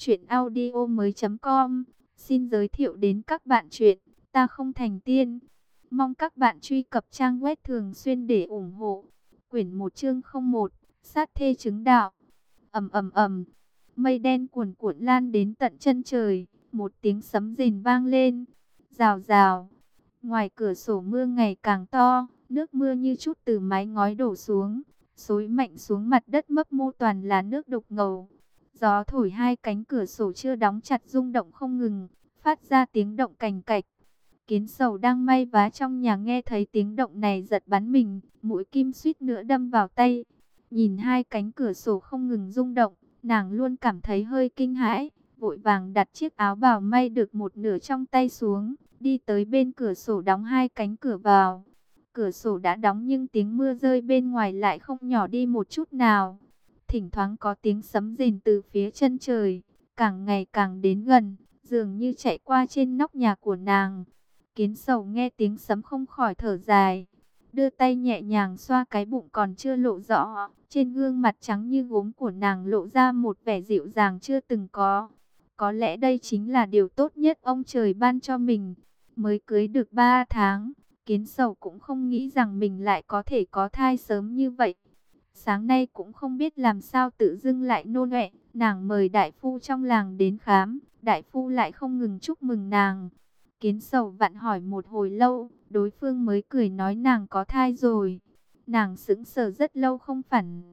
Chuyện audio mới.com. Xin giới thiệu đến các bạn chuyện Ta Không Thành Tiên. Mong các bạn truy cập trang web thường xuyên để ủng hộ. Quyển 1 chương 01. Sát thê chứng đạo. Ầm ầm ầm. Mây đen cuồn cuộn lan đến tận chân trời. Một tiếng sấm rền vang lên. Rào rào. Ngoài cửa sổ mưa ngày càng to. Nước mưa như chút từ mái ngói đổ xuống, xối mạnh xuống mặt đất mấp mô toàn là nước đục ngầu. Gió thổi hai cánh cửa sổ chưa đóng chặt rung động không ngừng, phát ra tiếng động cành cạch. Kiến Sầu đang may vá trong nhà nghe thấy tiếng động này giật bắn mình, mũi kim suýt nữa đâm vào tay. Nhìn hai cánh cửa sổ không ngừng rung động, nàng luôn cảm thấy hơi kinh hãi, vội vàng đặt chiếc áo bào may được một nửa trong tay xuống, đi tới bên cửa sổ đóng hai cánh cửa vào. Cửa sổ đã đóng nhưng tiếng mưa rơi bên ngoài lại không nhỏ đi một chút nào. Thỉnh thoảng có tiếng sấm rền từ phía chân trời, càng ngày càng đến gần, dường như chạy qua trên nóc nhà của nàng. Kiến Sầu nghe tiếng sấm không khỏi thở dài, đưa tay nhẹ nhàng xoa cái bụng còn chưa lộ rõ. Trên gương mặt trắng như gốm của nàng lộ ra một vẻ dịu dàng chưa từng có. Có lẽ đây chính là điều tốt nhất ông trời ban cho mình. Mới cưới được 3 tháng. Kiến Sầu cũng không nghĩ rằng mình lại có thể có thai sớm như vậy. Sáng nay cũng không biết làm sao tự dưng lại nôn ọe, nàng mời đại phu trong làng đến khám, đại phu lại không ngừng chúc mừng nàng. Kiến Sầu vặn hỏi một hồi lâu, đối phương mới cười nói nàng có thai rồi. Nàng sững sờ rất lâu không phản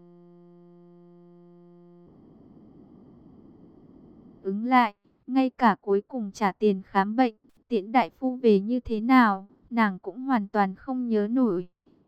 ứng lại, ngay cả cuối cùng trả tiền khám bệnh, tiễn đại phu về như thế nào, nàng cũng hoàn toàn không nhớ nổi.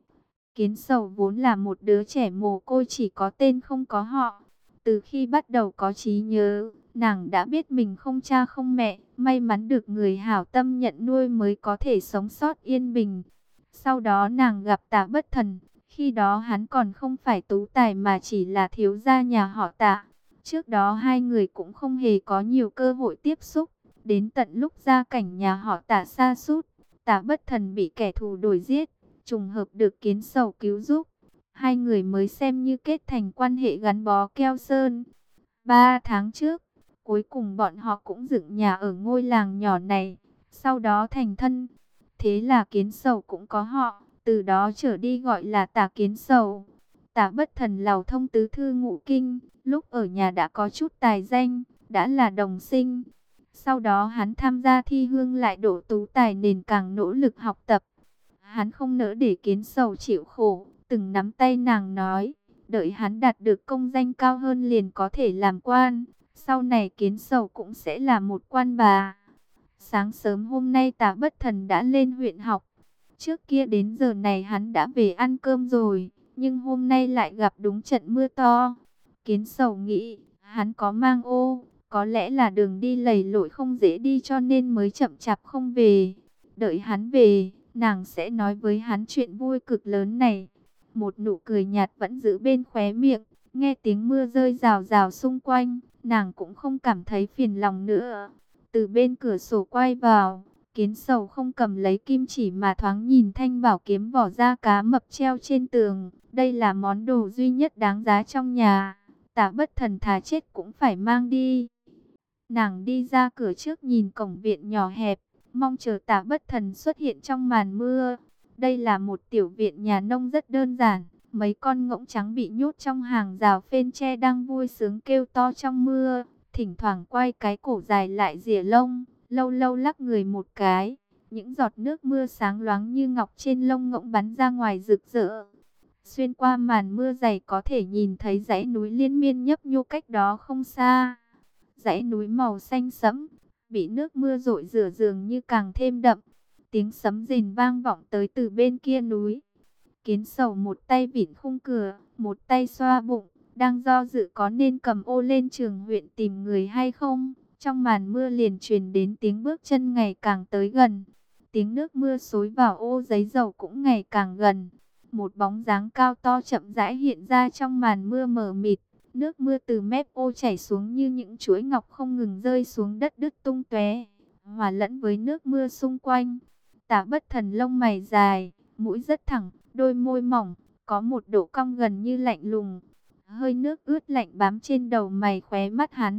Kiến Sầu vốn là một đứa trẻ mồ côi chỉ có tên không có họ. Từ khi bắt đầu có trí nhớ, nàng đã biết mình không cha không mẹ, may mắn được người hảo tâm nhận nuôi mới có thể sống sót yên bình. Sau đó nàng gặp Tạ Bất Thần, khi đó hắn còn không phải tú tài mà chỉ là thiếu gia nhà họ Tạ. Trước đó hai người cũng không hề có nhiều cơ hội tiếp xúc, đến tận lúc gia cảnh nhà họ Tạ sa sút, Tạ Bất Thần bị kẻ thù đuổi giết, trùng hợp được Kiến Sầu cứu giúp, hai người mới xem như kết thành quan hệ gắn bó keo sơn. 3 tháng trước, cuối cùng bọn họ cũng dựng nhà ở ngôi làng nhỏ này, sau đó thành thân. Thế là Kiến Sầu cũng có họ, từ đó trở đi gọi là Tạ Kiến Sầu. Tạ Bất Thần lầu thông tứ thư ngũ kinh, lúc ở nhà đã có chút tài danh, đã là đồng sinh. Sau đó hắn tham gia thi hương lại độ tú tài nên càng nỗ lực học tập. Hắn không nỡ để Kiến Sầu chịu khổ, từng nắm tay nàng nói, đợi hắn đạt được công danh cao hơn liền có thể làm quan, sau này Kiến Sầu cũng sẽ là một quan bà. Sáng sớm hôm nay Tạ Bất Thần đã lên huyện học, trước kia đến giờ này hắn đã về ăn cơm rồi, nhưng hôm nay lại gặp đúng trận mưa to. Kiến Sầu nghĩ, hắn có mang ô, có lẽ là đường đi lầy lội không dễ đi cho nên mới chậm chạp không về. Đợi hắn về, nàng sẽ nói với hắn chuyện vui cực lớn này. Một nụ cười nhạt vẫn giữ bên khóe miệng, nghe tiếng mưa rơi rào rào xung quanh, nàng cũng không cảm thấy phiền lòng nữa. Từ bên cửa sổ quay vào, Kiến Sầu không cầm lấy kim chỉ mà thoáng nhìn thanh bảo kiếm vỏ da cá mập treo trên tường. Đây là món đồ duy nhất đáng giá trong nhà, Tạ Bất Thần thà chết cũng phải mang đi. Nàng đi ra cửa trước nhìn cổng viện nhỏ hẹp, mong chờ Tạ Bất Thần xuất hiện trong màn mưa. Đây là một tiểu viện nhà nông rất đơn giản, mấy con ngỗng trắng bị nhốt trong hàng rào phên tre đang vui sướng kêu to trong mưa, thỉnh thoảng quay cái cổ dài lại rỉa lông, lâu lâu lắc người một cái. Những giọt nước mưa sáng loáng như ngọc trên lông ngỗng bắn ra ngoài rực rỡ. Xuyên qua màn mưa dày có thể nhìn thấy dãy núi liên miên nhấp nhô cách đó không xa. Dãy núi màu xanh sẫm, bị nước mưa rội rửa dường như càng thêm đậm. Tiếng sấm rền vang vọng tới từ bên kia núi. Kiến Sầu một tay vịn khung cửa, một tay xoa bụng, đang do dự có nên cầm ô lên trường huyện tìm người hay không. Trong màn mưa liền truyền đến tiếng bước chân ngày càng tới gần. Tiếng nước mưa xối vào ô giấy dầu cũng ngày càng gần. Một bóng dáng cao to chậm rãi hiện ra trong màn mưa mờ mịt. Nước mưa từ mép ô chảy xuống như những chuỗi ngọc không ngừng rơi xuống đất đứt tung tóe, hòa lẫn với nước mưa xung quanh. Tạ Bất Thần lông mày dài, mũi rất thẳng, đôi môi mỏng, có một độ cong gần như lạnh lùng. Hơi nước ướt lạnh bám trên đầu mày khóe mắt hắn,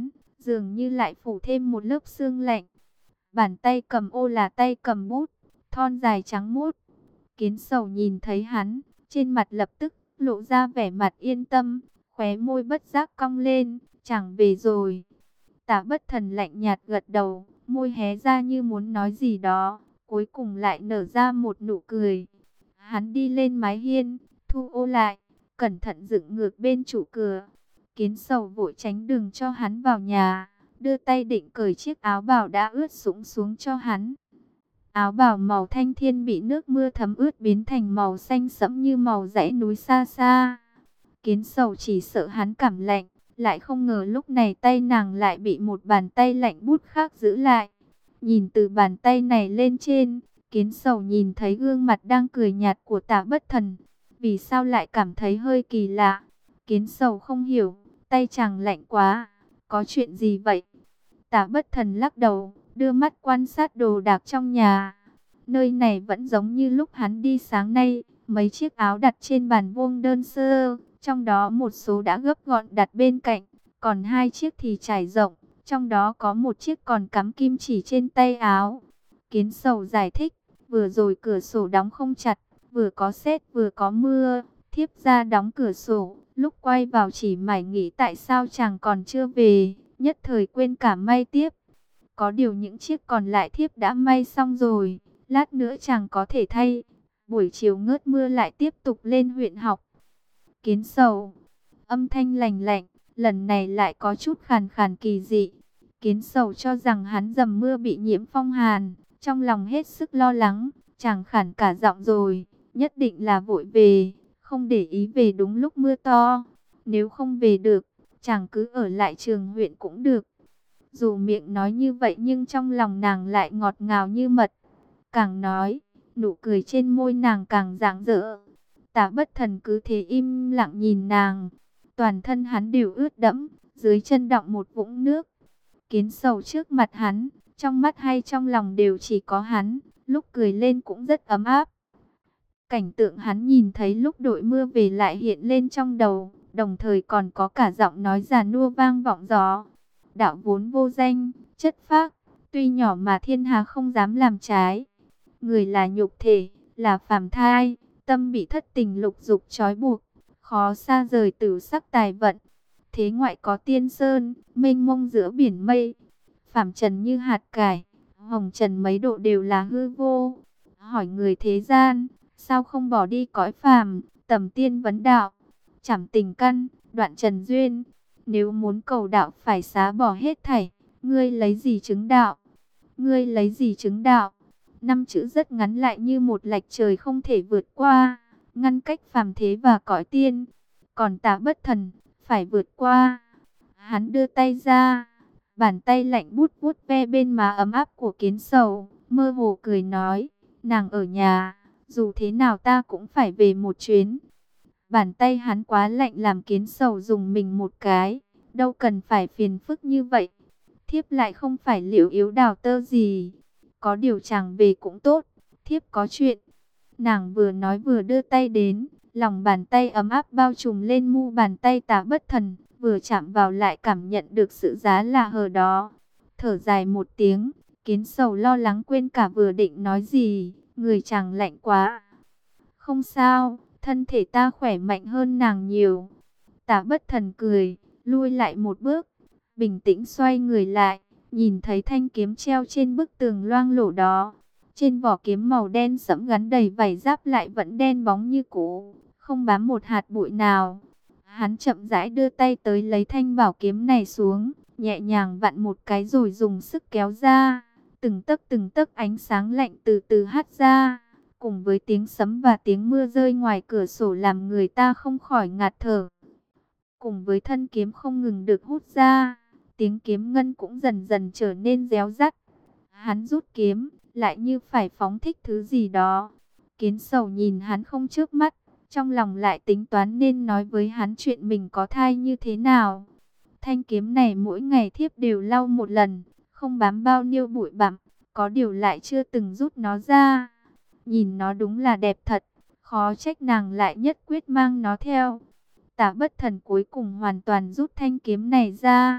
dường như lại phủ thêm một lớp sương lạnh. Bàn tay cầm ô là tay cầm bút, thon dài trắng muốt. Kiến Sầu nhìn thấy hắn, trên mặt lập tức lộ ra vẻ mặt yên tâm, khóe môi bất giác cong lên, chẳng về rồi. Tả Bất Thần lạnh nhạt gật đầu, môi hé ra như muốn nói gì đó, cuối cùng lại nở ra một nụ cười. Hắn đi lên mái hiên, thu ô lại, cẩn thận dựng ngược bên trụ cửa. Kiến Sầu vội tránh đường cho hắn vào nhà, đưa tay định cởi chiếc áo bào đã ướt sũng xuống cho hắn. Áo bào màu thanh thiên bị nước mưa thấm ướt biến thành màu xanh sẫm như màu dãy núi xa xa. Kiến Sầu chỉ sợ hắn cảm lạnh, lại không ngờ lúc này tay nàng lại bị một bàn tay lạnh buốt khác giữ lại. Nhìn từ bàn tay này lên trên, Kiến Sầu nhìn thấy gương mặt đang cười nhạt của Tả Bất Thần. Vì sao lại cảm thấy hơi kỳ lạ? Kiến Sầu không hiểu, tay chàng lạnh quá, có chuyện gì vậy? Tả Bất Thần lắc đầu, đưa mắt quan sát đồ đạc trong nhà. Nơi này vẫn giống như lúc hắn đi sáng nay, mấy chiếc áo đặt trên bàn vuông đơn sơ, trong đó một số đã gấp gọn đặt bên cạnh, còn hai chiếc thì trải rộng, trong đó có một chiếc còn cắm kim chỉ trên tay áo. Kiến Sầu giải thích, vừa rồi cửa sổ đóng không chặt, vừa có sét vừa có mưa, thiếp ra đóng cửa sổ, lúc quay vào chỉ mải nghĩ tại sao chàng còn chưa về, nhất thời quên cả may tiếp. Có điều những chiếc còn lại thiếp đã may xong rồi, lát nữa chàng có thể thay. Buổi chiều ngớt mưa lại tiếp tục lên huyện học. Kiến Sầu, âm thanh lành lạnh, lần này lại có chút khàn khàn kỳ dị. Kiến Sầu cho rằng hắn dầm mưa bị nhiễm phong hàn, trong lòng hết sức lo lắng, chàng khản cả giọng rồi, nhất định là vội về, không để ý về đúng lúc mưa to. Nếu không về được, chàng cứ ở lại trường huyện cũng được. Dù miệng nói như vậy nhưng trong lòng nàng lại ngọt ngào như mật. Càng nói, nụ cười trên môi nàng càng rạng rỡ. Tả Bất Thần cứ thế im lặng nhìn nàng. Toàn thân hắn đều ướt đẫm, dưới chân đọng một vũng nước. Kiến Sầu trước mặt hắn, trong mắt hay trong lòng đều chỉ có hắn, lúc cười lên cũng rất ấm áp. Cảnh tượng hắn nhìn thấy lúc đội mưa về lại hiện lên trong đầu, đồng thời còn có cả giọng nói già nua vang vọng gió. Đạo vốn vô danh, chất phác, tuy nhỏ mà thiên hà không dám làm trái. Người là nhục thể, là phàm thai, tâm bị thất tình lục dục trói buộc, khó xa rời tử sắc tài vận. Thế ngoại có tiên sơn, mênh mông giữa biển mây, phàm trần như hạt cải, hồng trần mấy độ đều là hư vô. Hỏi người thế gian, sao không bỏ đi cõi phàm, tầm tiên vấn đạo, trảm tình căn, đoạn trần duyên. Nếu muốn cầu đạo phải xá bỏ hết thảy, ngươi lấy gì chứng đạo? Ngươi lấy gì chứng đạo? Năm chữ rất ngắn lại như một lạch trời không thể vượt qua, ngăn cách phàm thế và cõi tiên. Còn Tả Bất Thần, phải vượt qua. Hắn đưa tay ra, bàn tay lạnh buốt vuốt ve bên má ấm áp của Kiến Sầu, mơ hồ cười nói, nàng ở nhà, dù thế nào ta cũng phải về một chuyến. Bàn tay hắn quá lạnh làm Kiến Sầu dùng mình một cái, đâu cần phải phiền phức như vậy. Thiếp lại không phải liệu yếu đào tơ gì, có điều chàng về cũng tốt, thiếp có chuyện. Nàng vừa nói vừa đưa tay đến, lòng bàn tay ấm áp bao trùm lên mu bàn tay Tả Bất Thần, vừa chạm vào lại cảm nhận được sự giá lạ hờ đó. Thở dài một tiếng, Kiến Sầu lo lắng quên cả vừa định nói gì, người chàng lạnh quá. Không sao, thân thể ta khỏe mạnh hơn nàng nhiều. Tả Bất Thần cười, lui lại một bước, bình tĩnh xoay người lại, nhìn thấy thanh kiếm treo trên bức tường loang lổ đó. Trên vỏ kiếm màu đen sẫm gắn đầy vảy giáp lại vẫn đen bóng như cũ, không bám một hạt bụi nào. Hắn chậm rãi đưa tay tới lấy thanh bảo kiếm này xuống, nhẹ nhàng vặn một cái rồi dùng sức kéo ra. Từng tấc ánh sáng lạnh từ từ hắt ra, cùng với tiếng sấm và tiếng mưa rơi ngoài cửa sổ làm người ta không khỏi ngạt thở. Cùng với thân kiếm không ngừng được hút ra, tiếng kiếm ngân cũng dần dần trở nên réo rắt. Hắn rút kiếm, lại như phải phóng thích thứ gì đó. Kiến Sầu nhìn hắn không chớp mắt, trong lòng lại tính toán nên nói với hắn chuyện mình có thai như thế nào. Thanh kiếm này mỗi ngày thiếp đều lau một lần, không bám bao nhiêu bụi bặm, có điều lại chưa từng rút nó ra. Nhìn nó đúng là đẹp thật, khó trách nàng lại nhất quyết mang nó theo. Tả Bất Thần cuối cùng hoàn toàn rút thanh kiếm này ra,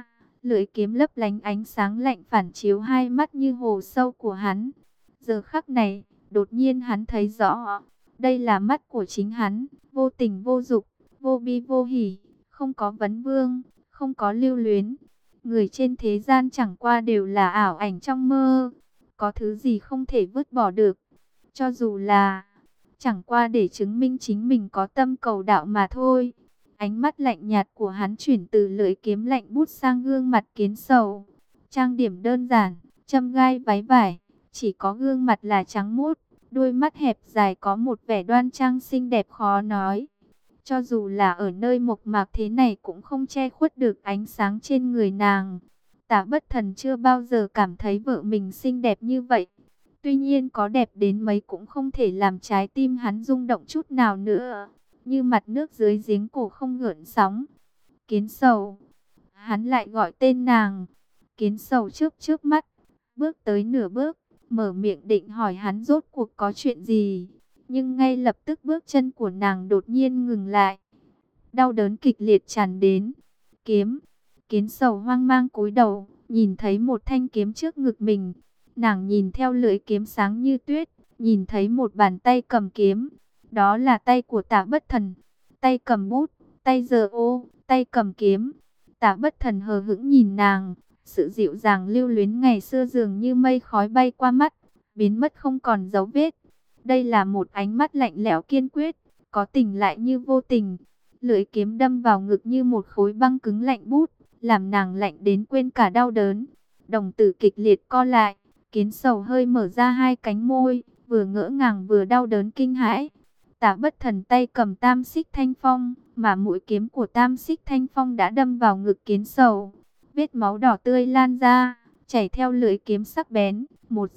Lưỡi kiếm lấp lánh ánh sáng lạnh phản chiếu hai mắt như hồ sâu của hắn. Giờ khắc này, đột nhiên hắn thấy rõ, đây là mắt của chính hắn, vô tình vô dục, vô bi vô hỉ, không có vấn vương, không có lưu luyến. Người trên thế gian chẳng qua đều là ảo ảnh trong mơ, có thứ gì không thể vứt bỏ được, cho dù là chẳng qua để chứng minh chính mình có tâm cầu đạo mà thôi. Ánh mắt lạnh nhạt của hắn chuyển từ lưỡi kiếm lạnh bút sang gương mặt Kiến Sầu. Trang điểm đơn giản, châm gai váy vải, chỉ có gương mặt là trắng muốt, đôi mắt hẹp dài có một vẻ đoan trang xinh đẹp khó nói. Cho dù là ở nơi mộc mạc thế này cũng không che khuất được ánh sáng trên người nàng. Tả Bất Thần chưa bao giờ cảm thấy vợ mình xinh đẹp như vậy. Tuy nhiên có đẹp đến mấy cũng không thể làm trái tim hắn rung động chút nào nữa. Như mặt nước dưới giếng cổ không gợn sóng. Kiến Sầu. Hắn lại gọi tên nàng. Kiến Sầu chớp chớp mắt, bước tới nửa bước, mở miệng định hỏi hắn rốt cuộc có chuyện gì. Nhưng ngay lập tức bước chân của nàng đột nhiên ngừng lại. Đau đớn kịch liệt tràn đến. Kiếm. Kiến Sầu hoang mang cúi đầu, nhìn thấy một thanh kiếm trước ngực mình. Nàng nhìn theo lưỡi kiếm sáng như tuyết, nhìn thấy một bàn tay cầm kiếm. Đó là tay của Tả Bất Thần. Tay cầm bút, tay giơ ô, tay cầm kiếm. Tả Bất Thần hờ hững nhìn nàng. Sự dịu dàng lưu luyến ngày xưa dường như mây khói bay qua mắt, biến mất không còn dấu vết. Đây là một ánh mắt lạnh lẽo kiên quyết, có tình lại như vô tình. Lưỡi kiếm đâm vào ngực như một khối băng cứng lạnh bút, làm nàng lạnh đến quên cả đau đớn. Đồng tử kịch liệt co lại, Kiến Sầu hơi mở ra hai cánh môi, vừa ngỡ ngàng vừa đau đớn kinh hãi. Tả Bất Thần tay cầm Tam Xích Thanh Phong, mà mũi kiếm của Tam Xích Thanh Phong đã đâm vào ngực Kiến Sầu. Vết máu đỏ tươi lan ra, chảy theo lưỡi kiếm sắc bén,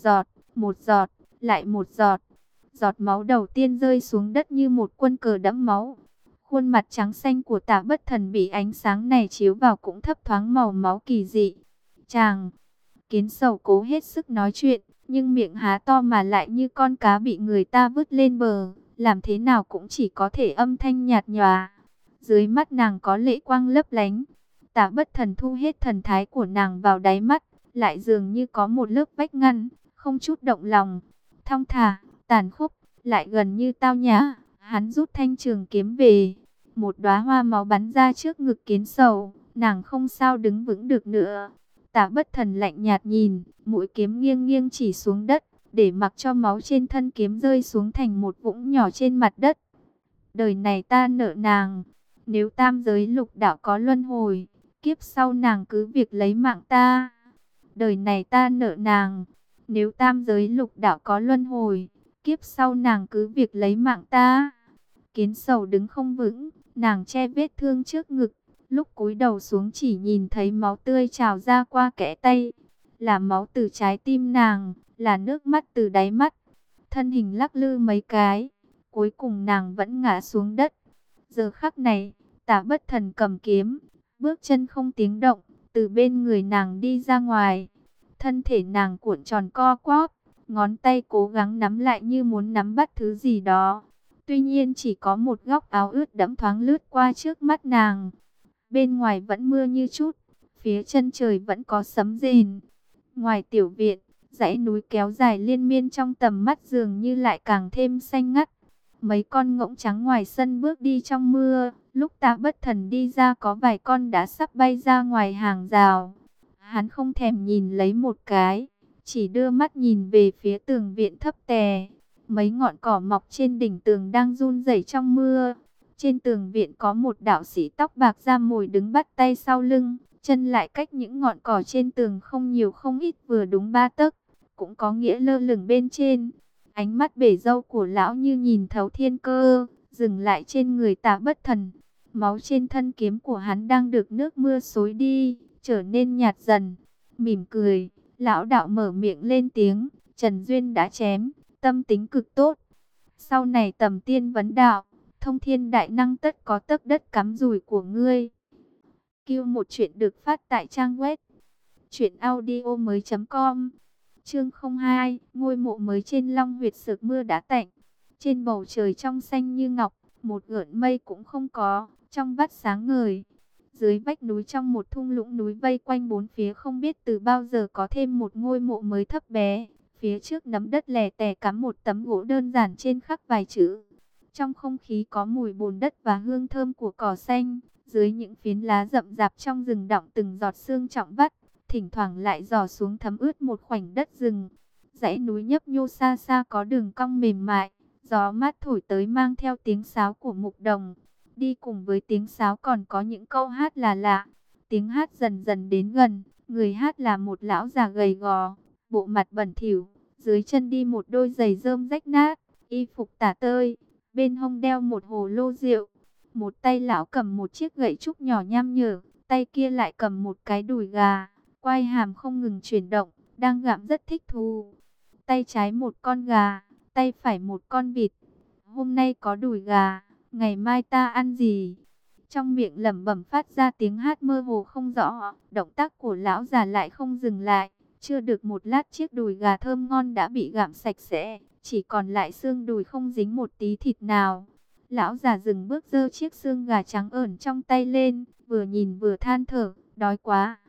một giọt, lại một giọt. Giọt máu đầu tiên rơi xuống đất như một quân cờ đẫm máu. Khuôn mặt trắng xanh của Tả Bất Thần bị ánh sáng này chiếu vào cũng thấp thoáng màu máu kỳ dị. Chàng, Kiến Sầu cố hết sức nói chuyện, nhưng miệng há to mà lại như con cá bị người ta vứt lên bờ, làm thế nào cũng chỉ có thể âm thanh nhạt nhòa. Dưới mắt nàng có lệ quang lấp lánh. Tả Bất Thần thu hết thần thái của nàng vào đáy mắt, lại dường như có một lớp vách ngăn, không chút động lòng. Thong thả, tàn khốc, lại gần như tao nhã, hắn rút thanh trường kiếm về. Một đóa hoa máu bắn ra trước ngực Kiến Sầu, nàng không sao đứng vững được nữa. Tả Bất Thần lạnh nhạt nhìn, mũi kiếm nghiêng nghiêng chỉ xuống đất, để mặc cho máu trên thân kiếm rơi xuống thành một vũng nhỏ trên mặt đất. Đời này ta nợ nàng, nếu tam giới lục đạo có luân hồi, kiếp sau nàng cứ việc lấy mạng ta. Đời này ta nợ nàng, nếu tam giới lục đạo có luân hồi, kiếp sau nàng cứ việc lấy mạng ta. Kiến Sầu đứng không vững, nàng che vết thương trước ngực, lúc cúi đầu xuống chỉ nhìn thấy máu tươi trào ra qua kẽ tay. Là máu từ trái tim nàng, là nước mắt từ đáy mắt. Thân hình lắc lư mấy cái, cuối cùng nàng vẫn ngã xuống đất. Giờ khắc này, Tả Bất Thần cầm kiếm, bước chân không tiếng động, từ bên người nàng đi ra ngoài. Thân thể nàng cuộn tròn co quắp, ngón tay cố gắng nắm lại như muốn nắm bắt thứ gì đó. Tuy nhiên chỉ có một góc áo ướt đẫm thoáng lướt qua trước mắt nàng. Bên ngoài vẫn mưa như chút, phía chân trời vẫn có sấm rền. Ngoài tiểu viện, dãy núi kéo dài liên miên trong tầm mắt dường như lại càng thêm xanh ngắt. Mấy con ngỗng trắng ngoài sân bước đi trong mưa, lúc Tả Bất Thần đi ra có vài con đã sắp bay ra ngoài hàng rào. Hắn không thèm nhìn lấy một cái, chỉ đưa mắt nhìn về phía tường viện thấp tè. Mấy ngọn cỏ mọc trên đỉnh tường đang run rẩy trong mưa. Trên tường viện có một đạo sĩ tóc bạc da mồi đứng bắt tay sau lưng, chân lại cách những ngọn cỏ trên tường không nhiều không ít vừa đúng 3 tấc, cũng có nghĩa lơ lửng bên trên. Ánh mắt bể râu của lão như nhìn thấu thiên cơ, dừng lại trên người Tả Bất Thần. Máu trên thân kiếm của hắn đang được nước mưa xối đi, trở nên nhạt dần. Mỉm cười, lão đạo mở miệng lên tiếng, Trần Duyên đã chém, tâm tính cực tốt. Sau này tầm tiên vấn đạo, thông thiên đại năng tất có tấc đất cắm dùi của ngươi. Kêu một chuyện được phát tại trang web truyệnaudiomoi.com. Chương 02, ngôi mộ mới trên Long Huyệt sực mưa đã tạnh. Trên bầu trời trong xanh như ngọc, một gợn mây cũng không có, trong vắt sáng ngời. Dưới vách núi trong một thung lũng núi vây quanh bốn phía không biết từ bao giờ có thêm một ngôi mộ mới thấp bé. Phía trước nấm đất lẻ tẻ cắm một tấm gỗ đơn giản trên khắc vài chữ. Trong không khí có mùi bùn đất và hương thơm của cỏ xanh. Dưới những phiến lá rậm rạp trong rừng đọng từng giọt sương trọng vắt, thỉnh thoảng lại rò xuống thấm ướt một khoảnh đất rừng. Dãy núi nhấp nhô xa xa có đường cong mềm mại, gió mát thổi tới mang theo tiếng sáo của mục đồng. Đi cùng với tiếng sáo còn có những câu hát là lạ. Tiếng hát dần dần đến gần, người hát là một lão già gầy gò, bộ mặt bẩn thỉu, dưới chân đi một đôi giày rơm rách nát, y phục tả tơi, bên hông đeo một hồ lô rượu. Một tay lão cầm một chiếc gậy trúc nhỏ nham nhở, tay kia lại cầm một cái đùi gà, quai hàm không ngừng chuyển động, đang gặm rất thích thú. Tay trái một con gà, tay phải một con vịt. Hôm nay có đùi gà, ngày mai ta ăn gì? Trong miệng lẩm bẩm phát ra tiếng hát mơ hồ không rõ, động tác của lão già lại không dừng lại. Chưa được một lát chiếc đùi gà thơm ngon đã bị gặm sạch sẽ, chỉ còn lại xương đùi không dính một tí thịt nào. Lão già dừng bước giơ chiếc xương gà trắng ởn trong tay lên, vừa nhìn vừa than thở, đói quá.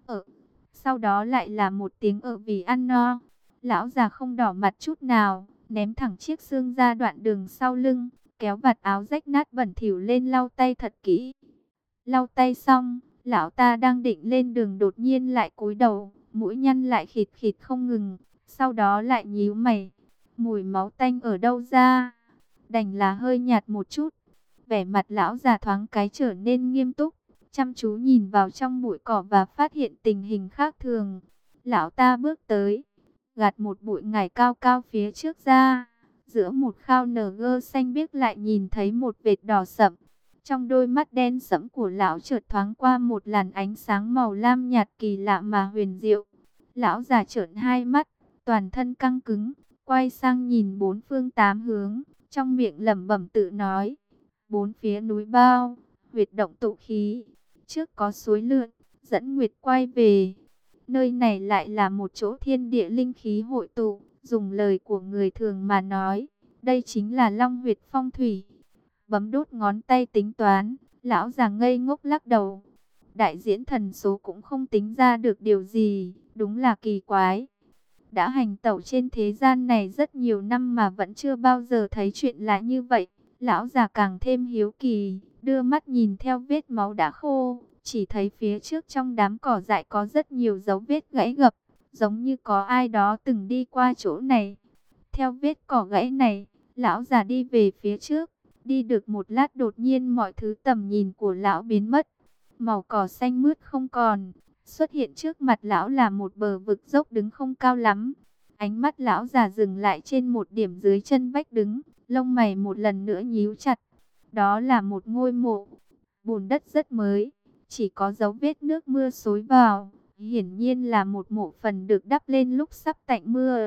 Sau đó lại là một tiếng vì ăn no. Lão già không đỏ mặt chút nào, ném thẳng chiếc xương ra đoạn đường sau lưng, kéo vạt áo rách nát bẩn thỉu lên lau tay thật kỹ. Lau tay xong, lão ta đang định lên đường đột nhiên lại cúi đầu, mũi nhăn lại khịt khịt không ngừng, sau đó lại nhíu mày. Mùi máu tanh ở đâu ra? Đành là hơi nhạt một chút. Vẻ mặt lão già thoáng cái trở nên nghiêm túc, chăm chú nhìn vào trong bụi cỏ và phát hiện tình hình khác thường. Lão ta bước tới, gạt một bụi ngải cao cao phía trước ra. Giữa một khao nở gơ xanh biếc lại nhìn thấy một vệt đỏ sậm. Trong đôi mắt đen sẫm của lão chợt thoáng qua một làn ánh sáng màu lam nhạt kỳ lạ mà huyền diệu. Lão già trợn hai mắt, toàn thân căng cứng, quay sang nhìn bốn phương tám hướng, trong miệng lẩm bẩm tự nói: bốn phía núi bao, huyệt động tụ khí, trước có suối lượn, dẫn nguyệt quay về. Nơi này lại là một chỗ thiên địa linh khí hội tụ, dùng lời của người thường mà nói, đây chính là Long huyệt phong thủy. Bấm đốt ngón tay tính toán, lão già ngây ngốc lắc đầu. Đại diễn thần số cũng không tính ra được điều gì, đúng là kỳ quái. Đã hành tẩu trên thế gian này rất nhiều năm mà vẫn chưa bao giờ thấy chuyện lạ như vậy. Lão già càng thêm hiếu kỳ, đưa mắt nhìn theo vết máu đã khô, chỉ thấy phía trước trong đám cỏ dại có rất nhiều dấu vết gãy gập, giống như có ai đó từng đi qua chỗ này. Theo vết cỏ gãy này, lão già đi về phía trước, đi được một lát đột nhiên mọi thứ tầm nhìn của lão biến mất. Màu cỏ xanh mướt không còn, xuất hiện trước mặt lão là một bờ vực dốc đứng không cao lắm. Ánh mắt lão già dừng lại trên một điểm dưới chân vách đứng, lông mày một lần nữa nhíu chặt. Đó là một ngôi mộ, bùn đất rất mới, chỉ có dấu vết nước mưa xối vào, hiển nhiên là một mộ phần được đắp lên lúc sắp tạnh mưa.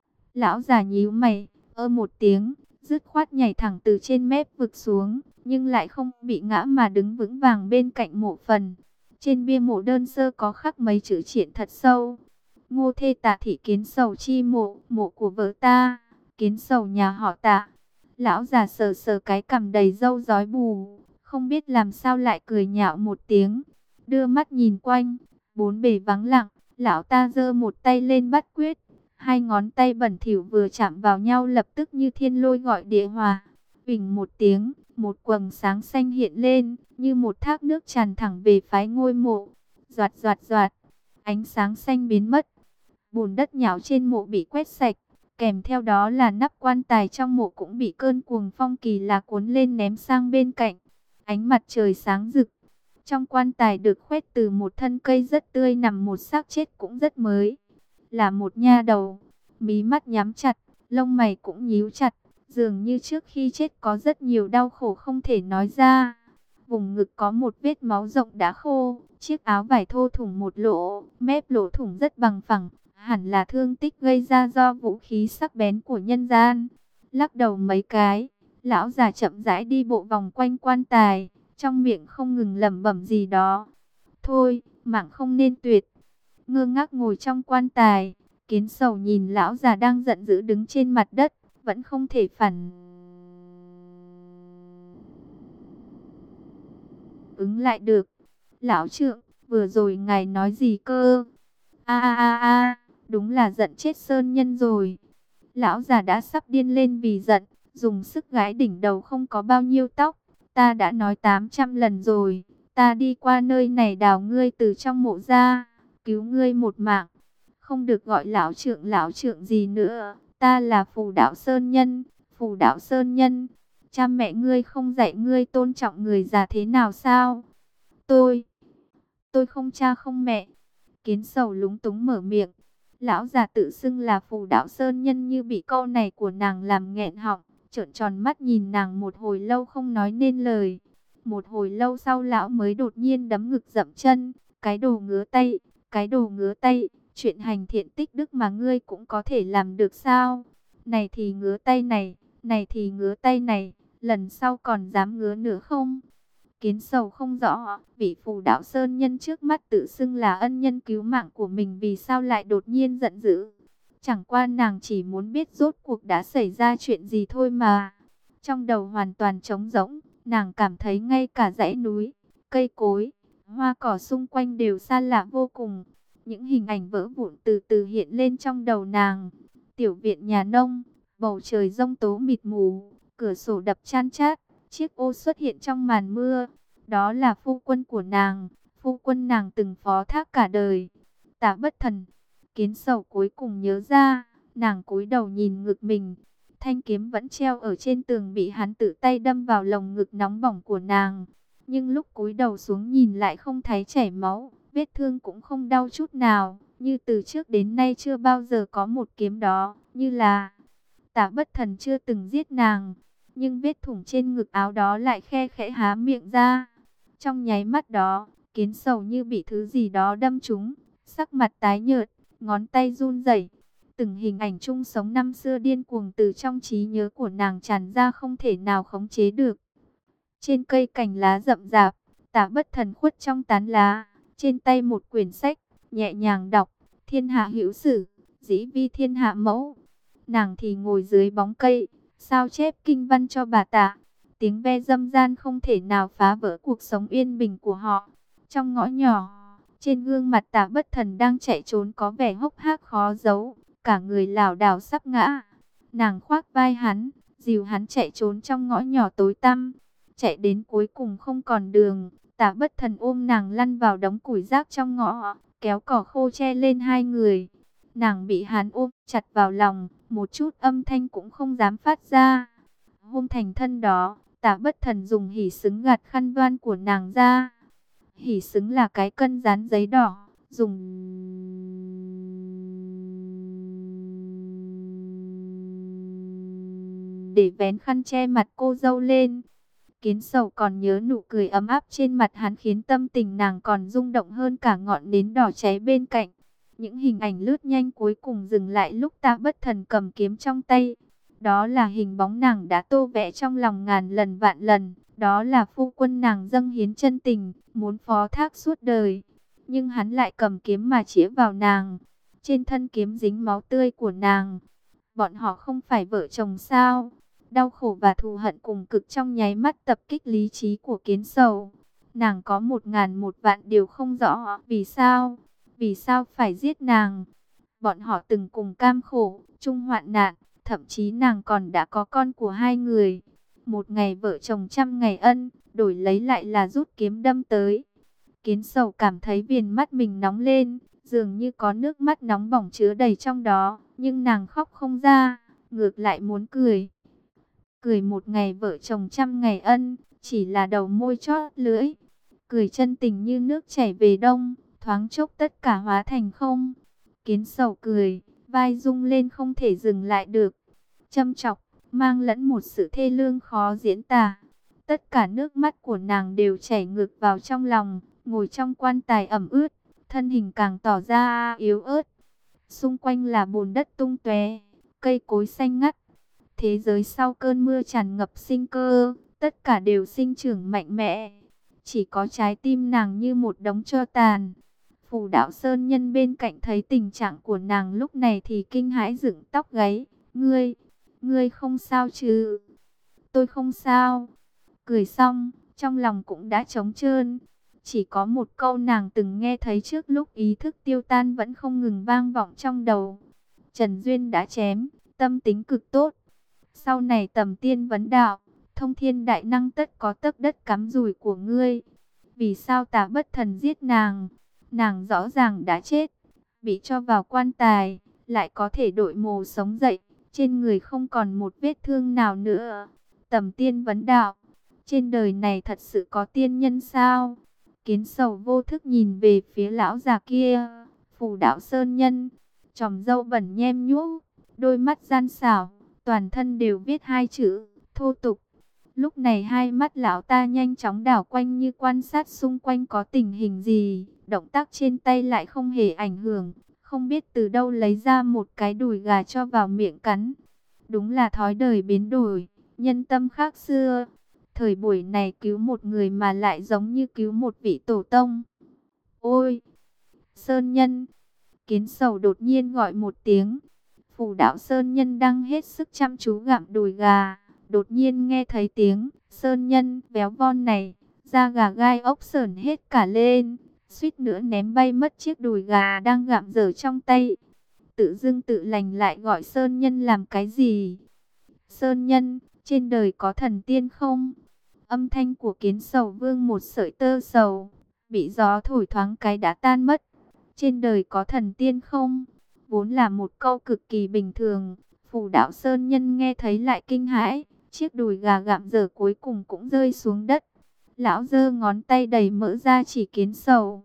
Lão già nhíu mày, một tiếng, dứt khoát nhảy thẳng từ trên mép vực xuống, nhưng lại không bị ngã mà đứng vững vàng bên cạnh mộ phần. Trên bia mộ đơn sơ có khắc mấy chữ triện thật sâu: Ngô Thê Tạ Thị Kiến Sầu chi mộ, mộ của vợ ta, Kiến Sầu nhà họ Tạ. Lão già sờ sờ cái cằm đầy râu rối bù, không biết làm sao lại cười nhạo một tiếng, đưa mắt nhìn quanh, bốn bề vắng lặng. Lão ta giơ một tay lên bắt quyết, hai ngón tay bẩn thỉu vừa chạm vào nhau lập tức như thiên lôi gọi địa hòa. Huỳnh một tiếng, một quầng sáng xanh hiện lên, như một thác nước tràn thẳng về phái ngôi mộ. Doạt doạt doạt, ánh sáng xanh biến mất, bùn đất nhão trên mộ bị quét sạch, kèm theo đó là nắp quan tài trong mộ cũng bị cơn cuồng phong kỳ lạ cuốn lên ném sang bên cạnh. Ánh mặt trời sáng rực, trong quan tài được khoét từ một thân cây rất tươi nằm một xác chết cũng rất mới, là một nha đầu. Mí mắt nhắm chặt, lông mày cũng nhíu chặt, dường như trước khi chết có rất nhiều đau khổ không thể nói ra. Vùng ngực có một vết máu rộng đã khô, chiếc áo vải thô thủng một lỗ, mép lỗ thủng rất bằng phẳng, hẳn là thương tích gây ra do vũ khí sắc bén của nhân gian. Lắc đầu mấy cái, lão già chậm rãi đi bộ vòng quanh quan tài, trong miệng không ngừng lẩm bẩm gì đó. Thôi, mạng không nên tuyệt. Ngơ ngác ngồi trong quan tài, Kiến Sầu nhìn lão già đang giận dữ đứng trên mặt đất, vẫn không thể phản ứng lại được. Lão trượng, vừa rồi ngài nói gì cơ? A a a a, đúng là giận chết sơn nhân rồi. Lão già đã sắp điên lên vì giận, dùng sức gãi đỉnh đầu không có bao nhiêu tóc. Ta đã nói 800 lần rồi, ta đi qua nơi này đào ngươi từ trong mộ ra, cứu ngươi một mạng. Không được gọi lão trượng gì nữa, ta là Phù Đạo Sơn Nhân, Phù Đạo Sơn Nhân. Cha mẹ ngươi không dạy ngươi tôn trọng người già thế nào sao? Tôi không cha không mẹ. Kiến Sầu lúng túng mở miệng. Lão già tự xưng là Phù Đạo Sơn Nhân như bị câu này của nàng làm nghẹn họng, trợn tròn mắt nhìn nàng một hồi lâu không nói nên lời. Một hồi lâu sau lão mới đột nhiên đấm ngực dậm chân, cái đồ ngứa tay, cái đồ ngứa tay, chuyện hành thiện tích đức mà ngươi cũng có thể làm được sao? Này thì ngứa tay này, này thì ngứa tay này, lần sau còn dám ngứa nữa không? Kiến Sầu không rõ, vị Phù Đạo Sơn Nhân trước mắt tự xưng là ân nhân cứu mạng của mình vì sao lại đột nhiên giận dữ. Chẳng qua nàng chỉ muốn biết rốt cuộc đã xảy ra chuyện gì thôi mà. Trong đầu hoàn toàn trống rỗng, nàng cảm thấy ngay cả dãy núi, cây cối, hoa cỏ xung quanh đều xa lạ vô cùng. Những hình ảnh vỡ vụn từ từ hiện lên trong đầu nàng. Tiểu viện nhà nông, bầu trời giông tố mịt mù, cửa sổ đập chan chát. Chiếc ô xuất hiện trong màn mưa, đó là phu quân của nàng, phu quân nàng từng phó thác cả đời. Tả Bất Thần, Kiến Sầu cuối cùng nhớ ra, nàng cúi đầu nhìn ngực mình, thanh kiếm vẫn treo ở trên tường bị hắn tự tay đâm vào lồng ngực nóng bỏng của nàng. Nhưng lúc cúi đầu xuống nhìn lại không thấy chảy máu, vết thương cũng không đau chút nào, như từ trước đến nay chưa bao giờ có một kiếm đó, như là Tả Bất Thần chưa từng giết nàng. Nhưng vết thủng trên ngực áo đó lại khe khẽ há miệng ra. Trong nháy mắt đó, Kiến Sầu như bị thứ gì đó đâm trúng, sắc mặt tái nhợt, ngón tay run rẩy. Từng hình ảnh chung sống năm xưa điên cuồng từ trong trí nhớ của nàng tràn ra không thể nào khống chế được. Trên cây cành lá rậm rạp, Tả Bất Thần khuất trong tán lá, trên tay một quyển sách, nhẹ nhàng đọc, thiên hạ hữu sử, dĩ vi thiên hạ mẫu. Nàng thì ngồi dưới bóng cây, sao chép kinh văn cho bà Tạ. Tiếng ve dâm gian không thể nào phá vỡ cuộc sống yên bình của họ. Trong ngõ nhỏ, trên gương mặt Tả Bất Thần đang chạy trốn có vẻ hốc hác khó giấu, cả người lảo đảo sắp ngã. Nàng khoác vai hắn, dìu hắn chạy trốn trong ngõ nhỏ tối tăm. Chạy đến cuối cùng không còn đường, Tả Bất Thần ôm nàng lăn vào đống củi rác trong ngõ, kéo cỏ khô che lên hai người. Nàng bị hắn ôm chặt vào lòng, một chút âm thanh cũng không dám phát ra. Hôm thành thân đó, Tả Bất Thần dùng hỉ xứng gạt khăn voan của nàng ra. Hỉ xứng là cái cân dán giấy đỏ, dùng để vén khăn che mặt cô dâu lên. Kiến Sầu còn nhớ nụ cười ấm áp trên mặt hắn khiến tâm tình nàng còn rung động hơn cả ngọn nến đỏ cháy bên cạnh. Những hình ảnh lướt nhanh cuối cùng dừng lại lúc Tả Bất Thần cầm kiếm trong tay. Đó là hình bóng nàng đã tô vẽ trong lòng ngàn lần vạn lần. Đó là phu quân nàng dâng hiến chân tình, muốn phó thác suốt đời. Nhưng hắn lại cầm kiếm mà chĩa vào nàng. Trên thân kiếm dính máu tươi của nàng. Bọn họ không phải vợ chồng sao? Đau khổ và thù hận cùng cực trong nháy mắt tập kích lý trí của Kiến Sầu. Nàng có 1001 vạn điều không rõ vì sao. Vì sao phải giết nàng? Bọn họ từng cùng cam khổ, chung hoạn nạn, thậm chí nàng còn đã có con của hai người. Một ngày vợ chồng trăm ngày ân, đổi lấy lại là rút kiếm đâm tới. Kiến Sầu cảm thấy viền mắt mình nóng lên, dường như có nước mắt nóng bỏng chứa đầy trong đó, nhưng nàng khóc không ra, ngược lại muốn cười. Cười một ngày vợ chồng trăm ngày ân, chỉ là đầu môi chót lưỡi. Cười chân tình như nước chảy về đông, thoáng chốc tất cả hóa thành không. Kiến Sầu cười, vai rung lên không thể dừng lại được. Châm chọc, mang lẫn một sự thê lương khó diễn tả. Tất cả nước mắt của nàng đều chảy ngược vào trong lòng, ngồi trong quan tài ẩm ướt, thân hình càng tỏ ra yếu ớt. Xung quanh là bùn đất tung tóe, cây cối xanh ngắt. Thế giới sau cơn mưa tràn ngập sinh cơ, tất cả đều sinh trưởng mạnh mẽ. Chỉ có trái tim nàng như một đống tro tàn. Phù Đạo Sơn Nhân bên cạnh thấy tình trạng của nàng lúc này thì kinh hãi dựng tóc gáy. Ngươi không sao chứ? Tôi không sao. Cười xong, trong lòng cũng đã trống trơn. Chỉ có một câu nàng từng nghe thấy trước lúc ý thức tiêu tan vẫn không ngừng vang vọng trong đầu. Trần Duyên đã chém, tâm tính cực tốt. Sau này tầm tiên vấn đạo, thông thiên đại năng tất có tấc đất cắm rủi của ngươi. Vì sao Tà Bất Thần giết nàng? Nàng rõ ràng đã chết, bị cho vào quan tài, lại có thể đội mồ sống dậy, trên người không còn một vết thương nào nữa. Tầm tiên vấn đạo, trên đời này thật sự có tiên nhân sao? Kiến Sầu vô thức nhìn về phía lão già kia, Phù Đạo Sơn Nhân, chòm râu bẩn nhem nhuốc, đôi mắt gian xảo, toàn thân đều viết hai chữ thô tục. Lúc này hai mắt lão ta nhanh chóng đảo quanh như quan sát xung quanh có tình hình gì, động tác trên tay lại không hề ảnh hưởng, không biết từ đâu lấy ra một cái đùi gà cho vào miệng cắn. Đúng là thói đời biến đổi, nhân tâm khác xưa. Thời buổi này cứu một người mà lại giống như cứu một vị tổ tông. Ôi! Sơn Nhân! Kiến Sầu đột nhiên gọi một tiếng. Phù Đạo Sơn Nhân đang hết sức chăm chú gặm đùi gà. Đột nhiên nghe thấy tiếng Sơn Nhân béo von này, da gà gai ốc sởn hết cả lên, suýt nữa ném bay mất chiếc đùi gà đang gặm dở trong tay. Tự dưng tự lành lại gọi Sơn Nhân làm cái gì? Sơn Nhân, trên đời có thần tiên không? Âm thanh của Kiến Sầu vương một sợi tơ sầu, bị gió thổi thoáng cái đã tan mất. Trên đời có thần tiên không? Vốn là một câu cực kỳ bình thường, Phù Đạo Sơn Nhân nghe thấy lại kinh hãi, chiếc đùi gà gặm dở cuối cùng cũng rơi xuống đất. Lão giơ ngón tay đầy mỡ ra chỉ Kiến Sầu,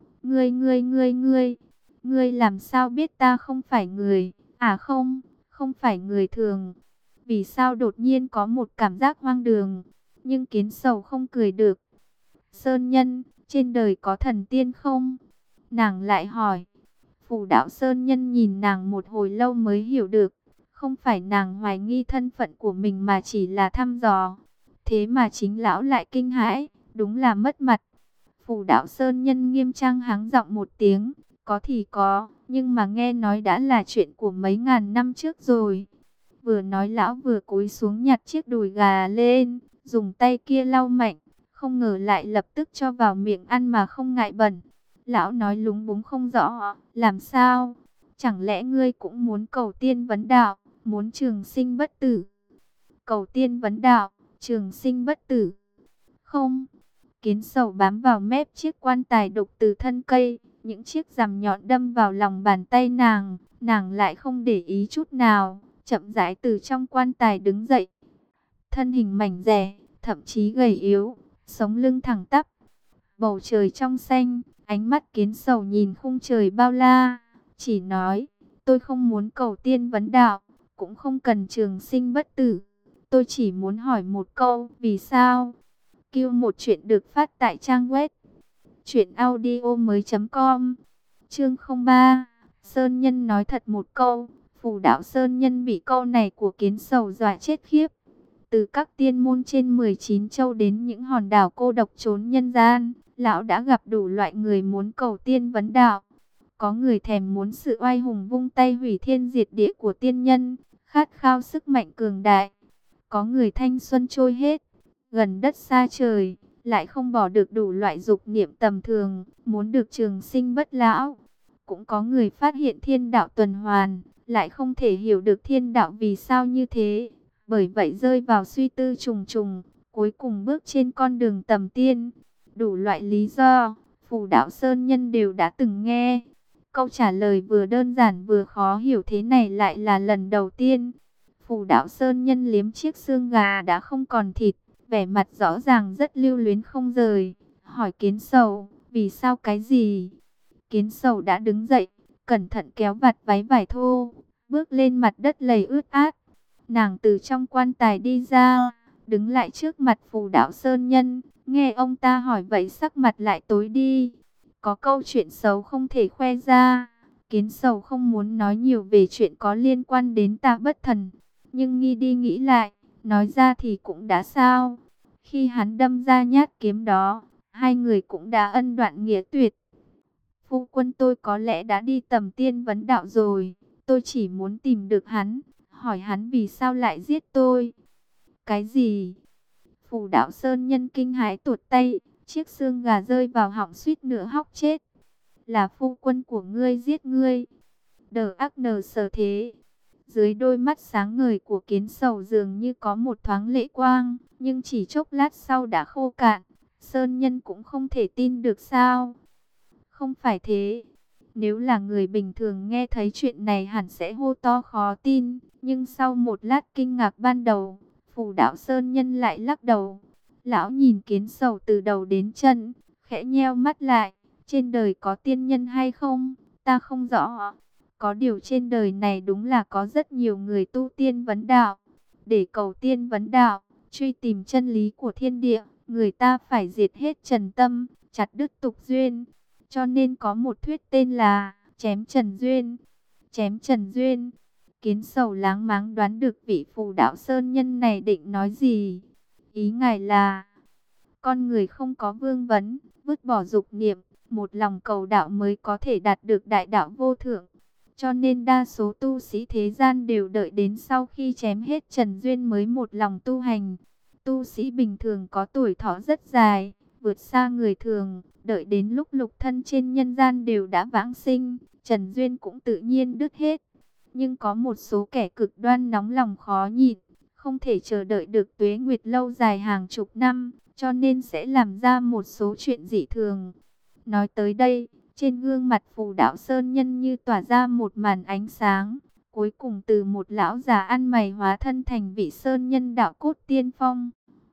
ngươi làm sao biết ta không phải người? À không, không phải người thường. Vì sao đột nhiên có một cảm giác hoang đường? Nhưng Kiến Sầu không cười được. Sơn Nhân, trên đời có thần tiên không? Nàng lại hỏi. Phù Đạo Sơn Nhân nhìn nàng một hồi lâu mới hiểu được. Không phải nàng hoài nghi thân phận của mình mà chỉ là thăm dò. Thế mà chính lão lại kinh hãi, đúng là mất mặt. Phù Đạo Sơn Nhân nghiêm trang hắng giọng một tiếng. Có thì có, nhưng mà nghe nói đã là chuyện của mấy ngàn năm trước rồi. Vừa nói lão vừa cúi xuống nhặt chiếc đùi gà lên, dùng tay kia lau mạnh, không ngờ lại lập tức cho vào miệng ăn mà không ngại bẩn. Lão nói lúng búng không rõ, làm sao? Chẳng lẽ ngươi cũng muốn cầu tiên vấn đạo, muốn trường sinh bất tử? Cầu tiên vấn đạo, trường sinh bất tử? Không. Kiến Sầu bám vào mép chiếc quan tài đục từ thân cây, những chiếc rằm nhọn đâm vào lòng bàn tay nàng, nàng lại không để ý chút nào, chậm rãi từ trong quan tài đứng dậy. Thân hình mảnh dẻ, thậm chí gầy yếu, sống lưng thẳng tắp. Bầu trời trong xanh, ánh mắt Kiến Sầu nhìn khung trời bao la, chỉ nói, tôi không muốn cầu tiên vấn đạo, cũng không cần trường sinh bất tử. Tôi chỉ muốn hỏi một câu, vì sao? Kêu một chuyện được phát tại trang web truyệnaudiomoi.com. Chương 03. Sơn Nhân nói thật một câu. Phù Đạo Sơn Nhân bị câu này của Kiến Sầu dọa chết khiếp. Từ các tiên môn trên 19 châu đến những hòn đảo cô độc trốn nhân gian, lão đã gặp đủ loại người muốn cầu tiên vấn đạo. Có người thèm muốn sự oai hùng vung tay hủy thiên diệt địa của tiên nhân, khát khao sức mạnh cường đại. Có người thanh xuân trôi hết, gần đất xa trời, lại không bỏ được đủ loại dục niệm tầm thường, muốn được trường sinh bất lão. Cũng có người phát hiện thiên đạo tuần hoàn, lại không thể hiểu được thiên đạo vì sao như thế. Bởi vậy rơi vào suy tư trùng trùng, cuối cùng bước trên con đường tầm tiên. Đủ loại lý do, Phù Đạo Sơn Nhân đều đã từng nghe. Câu trả lời vừa đơn giản vừa khó hiểu thế này lại là lần đầu tiên. Phù Đạo Sơn Nhân liếm chiếc xương gà đã không còn thịt, vẻ mặt rõ ràng rất lưu luyến không rời, hỏi Kiến Sầu, vì sao cái gì? Kiến Sầu đã đứng dậy, cẩn thận kéo vạt váy vải thô, bước lên mặt đất lầy ướt át. Nàng từ trong quan tài đi ra, đứng lại trước mặt Phù Đạo Sơn Nhân, nghe ông ta hỏi vậy sắc mặt lại tối đi. Có câu chuyện xấu không thể khoe ra, Kiến Sầu không muốn nói nhiều về chuyện có liên quan đến Tà Bất Thần, nhưng nghĩ đi nghĩ lại, nói ra thì cũng đã sao. Khi hắn đâm ra nhát kiếm đó, hai người cũng đã ân đoạn nghĩa tuyệt. Phu quân tôi có lẽ đã đi tầm tiên vấn đạo rồi, tôi chỉ muốn tìm được hắn, hỏi hắn vì sao lại giết tôi. Cái gì? Phù Đạo Sơn Nhân kinh hãi tuột tay, Chiếc xương gà rơi vào họng suýt nữa hóc chết. Là phu quân của ngươi giết ngươi. Đờ ác nờ sở thế. Dưới đôi mắt sáng ngời của Kiến Sầu dường như có một thoáng lệ quang, nhưng chỉ chốc lát sau đã khô cạn. Sơn Nhân cũng không thể tin được sao. Không phải thế. Nếu là người bình thường nghe thấy chuyện này hẳn sẽ hô to khó tin. Nhưng sau một lát kinh ngạc ban đầu, Phù Đạo Sơn Nhân lại lắc đầu. Lão nhìn Kiến Sầu từ đầu đến chân, khẽ nheo mắt lại. Trên đời có tiên nhân hay không? Ta không rõ. Có điều trên đời này đúng là có rất nhiều người tu tiên vấn đạo. Để cầu tiên vấn đạo, truy tìm chân lý của thiên địa, người ta phải diệt hết trần tâm, chặt đứt tục duyên. Cho nên có một thuyết tên là chém trần duyên. Chém trần duyên. Kiến Sầu láng máng đoán được vị Phù Đạo Sơn Nhân này định nói gì. Ý ngài là con người không có vương vấn, vứt bỏ dục niệm, một lòng cầu đạo mới có thể đạt được đại đạo vô thượng. Cho nên đa số tu sĩ thế gian đều đợi đến sau khi chém hết trần duyên mới một lòng tu hành. Tu sĩ bình thường có tuổi thọ rất dài, vượt xa người thường, đợi đến lúc lục thân trên nhân gian đều đã vãng sinh, trần duyên cũng tự nhiên đứt hết. Nhưng có một số kẻ cực đoan nóng lòng khó nhịn, không thể chờ đợi được tuế nguyệt lâu dài hàng chục năm, cho nên sẽ làm ra một số chuyện dị thường. Nói tới đây, trên gương mặt Phù Đạo Sơn Nhân như tỏa ra một màn ánh sáng. Cuối cùng từ một lão già ăn mày hóa thân thành vị Sơn Nhân đạo cốt tiên phong.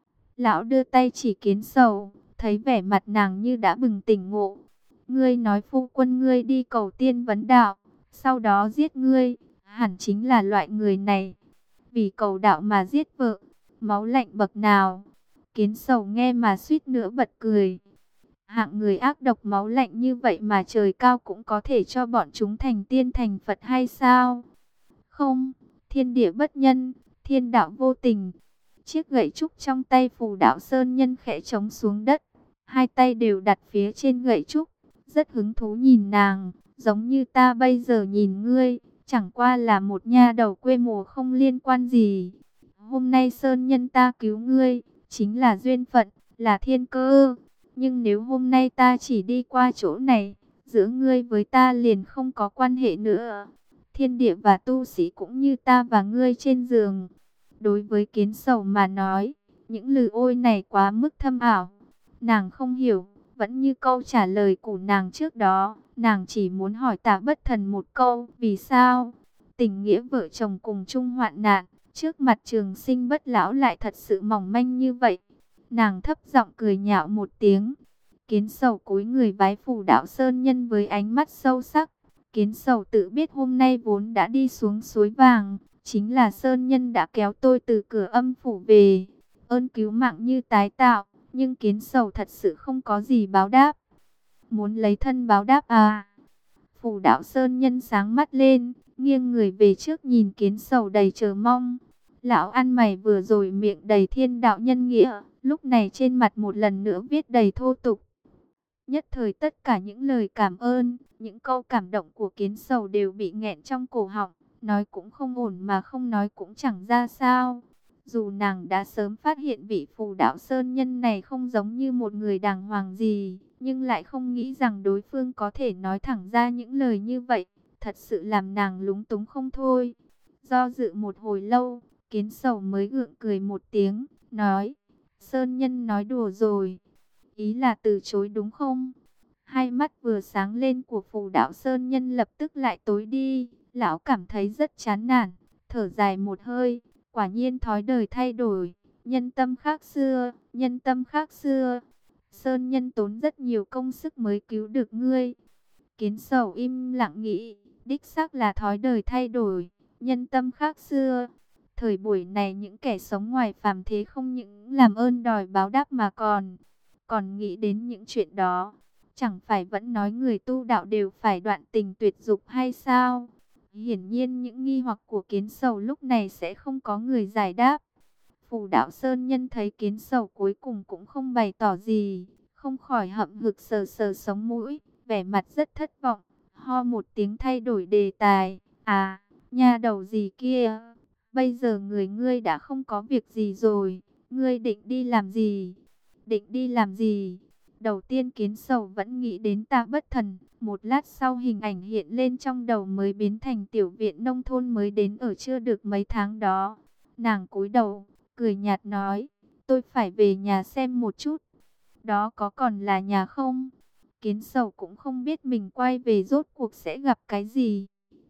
Lão đưa tay chỉ Kiến Sầu, thấy vẻ mặt nàng như đã bừng tỉnh ngộ. Ngươi nói phu quân ngươi đi cầu tiên vấn đạo, sau đó giết ngươi, hẳn chính là loại người này. Vì cầu đạo mà giết vợ, máu lạnh bậc nào. Kiến Sầu nghe mà suýt nữa bật cười. Hạng người ác độc máu lạnh như vậy mà trời cao cũng có thể cho bọn chúng thành tiên thành Phật hay sao? Không, thiên địa bất nhân, thiên đạo vô tình. Chiếc gậy trúc trong tay Phù Đạo Sơn Nhân khẽ trống xuống đất. Hai tay đều đặt phía trên gậy trúc, rất hứng thú nhìn nàng, giống như ta bây giờ nhìn ngươi, chẳng qua là một nha đầu quê mùa không liên quan gì. Hôm nay Sơn Nhân ta cứu ngươi, chính là duyên phận, là thiên cơ. Nhưng nếu hôm nay ta chỉ đi qua chỗ này, giữa ngươi với ta liền không có quan hệ nữa. Thiên địa và tu sĩ cũng như ta và ngươi trên giường. Đối với Kiến Sầu mà nói, những lừ ôi này quá mức thâm ảo. Nàng không hiểu, vẫn như câu trả lời của nàng trước đó. Nàng chỉ muốn hỏi Tạ Bất Thần một câu, vì sao? Tình nghĩa vợ chồng cùng chung hoạn nạn, trước mặt trường sinh bất lão lại thật sự mỏng manh như vậy. Nàng thấp giọng cười nhạo một tiếng. Kiến Sầu cúi người vái Phù Đạo Sơn Nhân với ánh mắt sâu sắc. Kiến Sầu tự biết hôm nay vốn đã đi xuống suối vàng, chính là Sơn Nhân đã kéo tôi từ cửa âm phủ về. Ơn cứu mạng như tái tạo, nhưng Kiến Sầu thật sự không có gì báo đáp. Muốn lấy thân báo đáp à? Phù Đạo Sơn Nhân sáng mắt lên, nghiêng người về trước nhìn Kiến Sầu đầy chờ mong. Lão ăn mày vừa rồi miệng đầy thiên đạo nhân nghĩa, lúc này trên mặt một lần nữa viết đầy thô tục. Nhất thời tất cả những lời cảm ơn, những câu cảm động của Kiến Sầu đều bị nghẹn trong cổ họng, nói cũng không ổn mà không nói cũng chẳng ra sao. Dù nàng đã sớm phát hiện vị Phù Đạo Sơn Nhân này không giống như một người đàng hoàng gì, nhưng lại không nghĩ rằng đối phương có thể nói thẳng ra những lời như vậy, thật sự làm nàng lúng túng không thôi. Do dự một hồi lâu, Kiến Sầu mới gượng cười một tiếng, nói, Sơn Nhân nói đùa rồi. Ý là từ chối đúng không? Hai mắt vừa sáng lên của Phù Đạo Sơn Nhân lập tức lại tối đi. Lão cảm thấy rất chán nản, thở dài một hơi. Quả nhiên thói đời thay đổi, nhân tâm khác xưa, nhân tâm khác xưa. Sơn Nhân tốn rất nhiều công sức mới cứu được ngươi. Kiến Sầu im lặng nghĩ, đích xác là thói đời thay đổi, nhân tâm khác xưa. Thời buổi này những kẻ sống ngoài phàm thế không những làm ơn đòi báo đáp mà còn nghĩ đến những chuyện đó. Chẳng phải vẫn nói người tu đạo đều phải đoạn tình tuyệt dục hay sao? Hiển nhiên những nghi hoặc của Kiến Sầu lúc này sẽ không có người giải đáp. Phù Đạo Sơn Nhân thấy Kiến Sầu cuối cùng cũng không bày tỏ gì, không khỏi hậm hực sờ sờ sống mũi, vẻ mặt rất thất vọng, ho một tiếng thay đổi đề tài. À, nha đầu gì kia, bây giờ người ngươi đã không có việc gì rồi, ngươi định đi làm gì? Định đi làm gì? Đầu tiên Kiến Sầu vẫn nghĩ đến Tạ Bất Thần, một lát sau hình ảnh hiện lên trong đầu mới biến thành tiểu viện nông thôn mới đến ở chưa được mấy tháng đó. Nàng cúi đầu, cười nhạt nói, tôi phải về nhà xem một chút. Đó có còn là nhà không? Kiến Sầu cũng không biết mình quay về rốt cuộc sẽ gặp cái gì.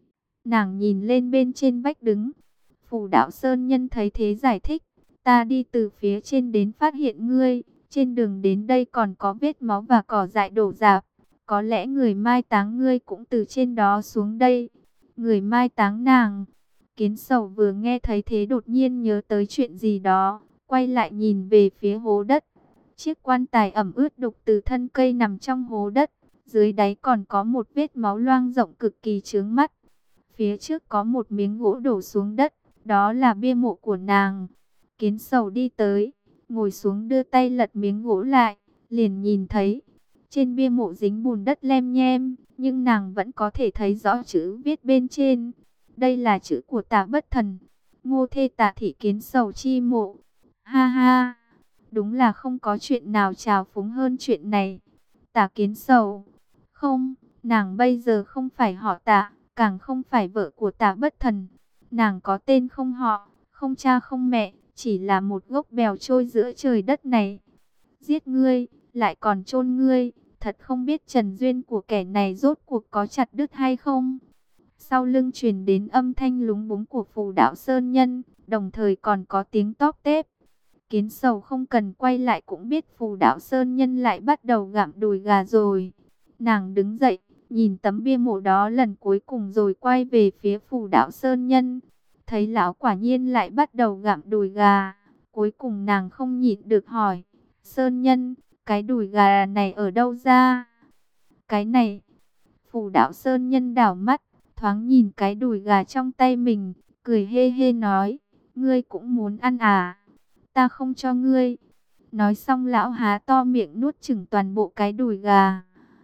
Nàng nhìn lên bên trên vách đứng. Phù Đạo Sơn Nhân thấy thế giải thích, ta đi từ phía trên đến phát hiện ngươi. Trên đường đến đây còn có vết máu và cỏ dại đổ rạp. Có lẽ người mai táng ngươi cũng từ trên đó xuống đây. Người mai táng nàng. Kiến Sầu vừa nghe thấy thế đột nhiên nhớ tới chuyện gì đó, quay lại nhìn về phía hố đất. Chiếc quan tài ẩm ướt đục từ thân cây nằm trong hố đất, dưới đáy còn có một vết máu loang rộng cực kỳ chướng mắt. Phía trước có một miếng gỗ đổ xuống đất, đó là bia mộ của nàng. Kiến Sầu đi tới, ngồi xuống đưa tay lật miếng gỗ lại, liền nhìn thấy trên bia mộ dính bùn đất lem nhem, nhưng nàng vẫn có thể thấy rõ chữ viết bên trên. Đây là chữ của Tạ Bất Thần, Ngô thê Tạ thị Kiến Sầu chi mộ. Ha ha, đúng là không có chuyện nào trào phúng hơn chuyện này. Tạ Kiến Sầu, không, nàng bây giờ không phải họ Tạ, càng không phải vợ của Tạ Bất Thần. Nàng có tên không họ, không cha không mẹ, chỉ là một gốc bèo trôi giữa trời đất này. Giết ngươi, lại còn chôn ngươi, thật không biết trần duyên của kẻ này rốt cuộc có chặt đứt hay không. Sau lưng truyền đến âm thanh lúng búng của Phù Đạo Sơn Nhân, đồng thời còn có tiếng tóp tép. Kiến Sầu không cần quay lại cũng biết Phù Đạo Sơn Nhân lại bắt đầu gặm đùi gà rồi. Nàng đứng dậy, nhìn tấm bia mộ đó lần cuối cùng rồi quay về phía Phù Đạo Sơn Nhân. Thấy lão quả nhiên lại bắt đầu gặm đùi gà. Cuối cùng nàng không nhịn được hỏi, Sơn Nhân, cái đùi gà này ở đâu ra? Cái này, Phù Đạo Sơn Nhân đảo mắt, thoáng nhìn cái đùi gà trong tay mình, cười hê hê nói, ngươi cũng muốn ăn à? Ta không cho ngươi. Nói xong lão há to miệng nuốt chửng toàn bộ cái đùi gà.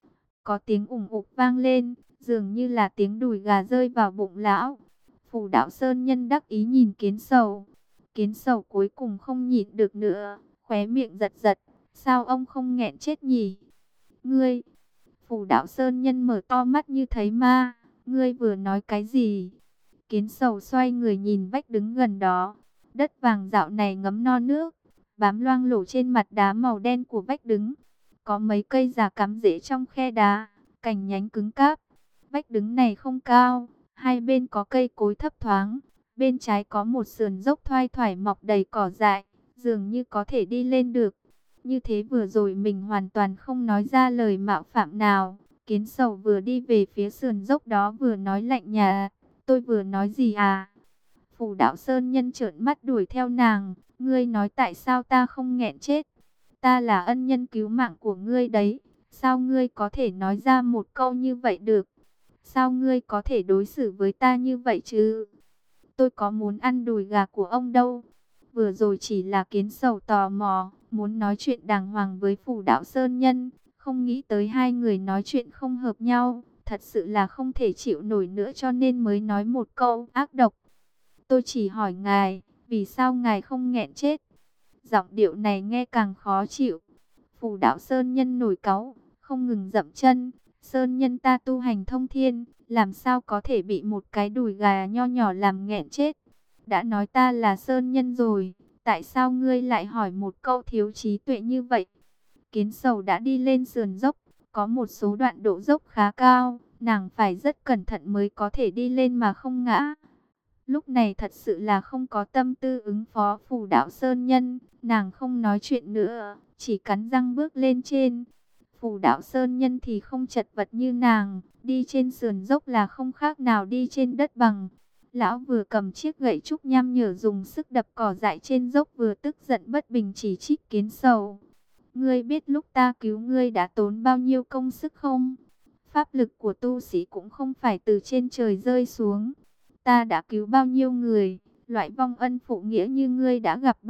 Có tiếng ủng ục vang lên, dường như là tiếng đùi gà rơi vào bụng lão. Phù Đạo Sơn Nhân đắc ý nhìn Kiến Sầu. Kiến Sầu cuối cùng không nhịn được nữa, khóe miệng giật giật. Sao ông không nghẹn chết nhỉ? Ngươi! Phù Đạo Sơn Nhân mở to mắt như thấy ma. Ngươi vừa nói cái gì? Kiến Sầu xoay người nhìn vách đứng gần đó. Đất vàng dạo này ngấm no nước, bám loang lổ trên mặt đá màu đen của vách đứng. Có mấy cây già cắm rễ trong khe đá, cành nhánh cứng cáp. Vách đứng này không cao, hai bên có cây cối thấp thoáng. Bên trái có một sườn dốc thoai thoải mọc đầy cỏ dại, dường như có thể đi lên được. Như thế vừa rồi mình hoàn toàn không nói ra lời mạo phạm nào. Kiến Sầu vừa đi về phía sườn dốc đó vừa nói lạnh nhạt, tôi vừa nói gì à? Phù Đạo Sơn Nhân trợn mắt đuổi theo nàng, ngươi nói tại sao ta không nghẹn chết? Ta là ân nhân cứu mạng của ngươi đấy, sao ngươi có thể nói ra một câu như vậy được? Sao ngươi có thể đối xử với ta như vậy chứ? Tôi có muốn ăn đùi gà của ông đâu. Vừa rồi chỉ là Kiến Sầu tò mò, muốn nói chuyện đàng hoàng với Phù Đạo Sơn Nhân, không nghĩ tới hai người nói chuyện không hợp nhau, thật sự là không thể chịu nổi nữa cho nên mới nói một câu ác độc. Tôi chỉ hỏi ngài, vì sao ngài không nghẹn chết? Giọng điệu này nghe càng khó chịu. Phù Đạo Sơn Nhân nổi cáu, không ngừng dậm chân. Sơn Nhân ta tu hành thông thiên, làm sao có thể bị một cái đùi gà nho nhỏ làm nghẹn chết? Đã nói ta là Sơn Nhân rồi, tại sao ngươi lại hỏi một câu thiếu trí tuệ như vậy? Kiến Sầu đã đi lên sườn dốc, có một số đoạn độ dốc khá cao, nàng phải rất cẩn thận mới có thể đi lên mà không ngã. Lúc này thật sự là không có tâm tư ứng phó Phù Đạo Sơn Nhân, nàng không nói chuyện nữa, chỉ cắn răng bước lên trên. Phù Đạo Sơn Nhân thì không chật vật như nàng, đi trên sườn dốc là không khác nào đi trên đất bằng. Lão vừa cầm chiếc gậy trúc nham nhở dùng sức đập cỏ dại trên dốc vừa tức giận bất bình chỉ trích Kiến Sầu. Ngươi biết lúc ta cứu ngươi đã tốn bao nhiêu công sức không? Pháp lực của tu sĩ cũng không phải từ trên trời rơi xuống. Ta đã cứu bao nhiêu người, loại vong ân phụ nghĩa như ngươi đã gặp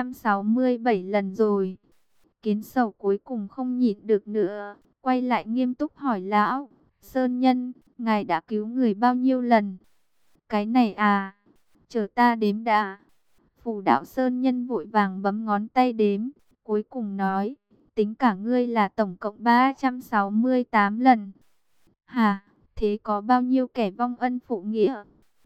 367 lần rồi. Kiến Sầu cuối cùng không nhịn được nữa, quay lại nghiêm túc hỏi lão, Sơn Nhân, ngài đã cứu người bao nhiêu lần? Cái này à, chờ ta đếm đã. Phù Đạo Sơn Nhân vội vàng bấm ngón tay đếm, cuối cùng nói, tính cả ngươi là tổng cộng 368 lần. Hả, thế có bao nhiêu kẻ vong ân phụ nghĩa?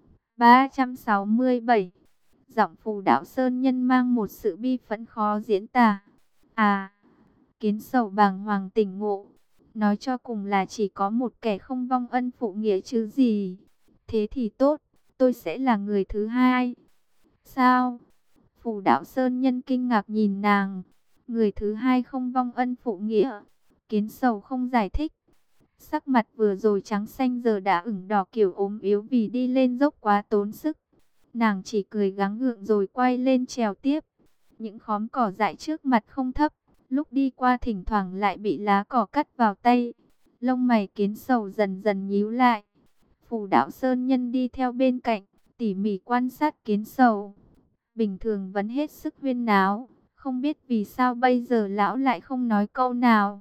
367. Giọng Phù Đạo Sơn Nhân mang một sự bi phẫn khó diễn tả. À, Kiến Sầu bàng hoàng tỉnh ngộ. Nói cho cùng là chỉ có một kẻ không vong ân phụ nghĩa chứ gì. Thế thì tốt, tôi sẽ là người thứ hai. Sao? Phù Đạo Sơn Nhân kinh ngạc nhìn nàng. Người thứ hai không vong ân phụ nghĩa. Kiến Sầu không giải thích. Sắc mặt vừa rồi trắng xanh giờ đã ửng đỏ kiểu ốm yếu vì đi lên dốc quá tốn sức. Nàng chỉ cười gắng gượng rồi quay lên trèo tiếp. Những khóm cỏ dại trước mặt không thấp, lúc đi qua thỉnh thoảng lại bị lá cỏ cắt vào tay. Lông mày Kiến Sầu dần dần nhíu lại. Phù Đạo Sơn Nhân đi theo bên cạnh, tỉ mỉ quan sát Kiến Sầu. Bình thường vẫn hết sức huyên náo, không biết vì sao bây giờ lão lại không nói câu nào.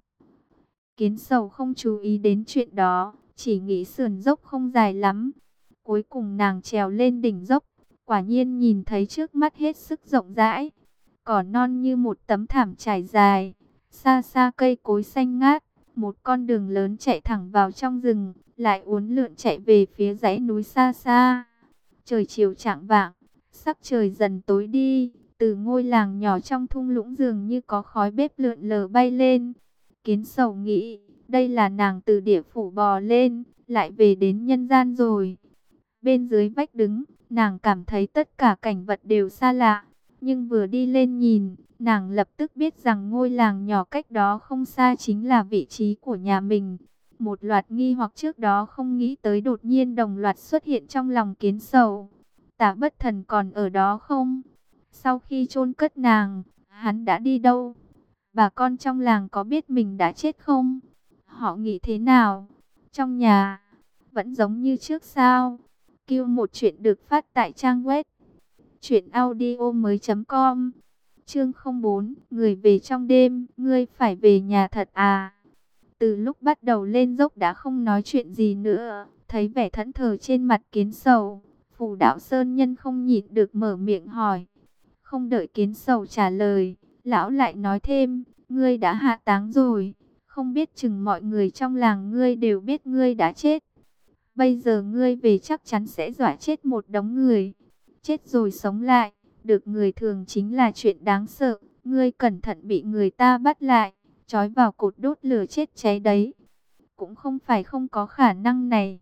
Kiến Sầu không chú ý đến chuyện đó, chỉ nghĩ sườn dốc không dài lắm. Cuối cùng nàng trèo lên đỉnh dốc, quả nhiên nhìn thấy trước mắt hết sức rộng rãi. Cỏ non như một tấm thảm trải dài, xa xa cây cối xanh ngát, một con đường lớn chạy thẳng vào trong rừng, lại uốn lượn chạy về phía dãy núi xa xa. Trời chiều chạng vạng, sắc trời dần tối đi, từ ngôi làng nhỏ trong thung lũng dường như có khói bếp lượn lờ bay lên. Kiến Sầu nghĩ, đây là nàng từ địa phủ bò lên, lại về đến nhân gian rồi. Bên dưới vách đứng, nàng cảm thấy tất cả cảnh vật đều xa lạ. Nhưng vừa đi lên nhìn, nàng lập tức biết rằng ngôi làng nhỏ cách đó không xa chính là vị trí của nhà mình. Một loạt nghi hoặc trước đó không nghĩ tới đột nhiên đồng loạt xuất hiện trong lòng Kiến Sầu. Tả Bất Thần còn ở đó không? Sau khi chôn cất nàng, hắn đã đi đâu? Bà con trong làng có biết mình đã chết không? Họ nghĩ thế nào? Trong nhà, vẫn giống như trước sao? Kêu một chuyện được phát tại trang web truyệnaudiomoi.com. Chương 04, người về trong đêm, ngươi phải về nhà thật à? Từ lúc bắt đầu lên dốc đã không nói chuyện gì nữa, thấy vẻ thẫn thờ trên mặt Kiến Sầu, Phù Đạo Sơn Nhân không nhịn được mở miệng hỏi. Không đợi Kiến Sầu trả lời, lão lại nói thêm, ngươi đã hạ táng rồi, không biết chừng mọi người trong làng ngươi đều biết ngươi đã chết. Bây giờ ngươi về chắc chắn sẽ dọa chết một đống người. Chết rồi sống lại, được người thường chính là chuyện đáng sợ. Ngươi cẩn thận bị người ta bắt lại, trói vào cột đốt lửa chết cháy đấy. Cũng không phải không có khả năng này.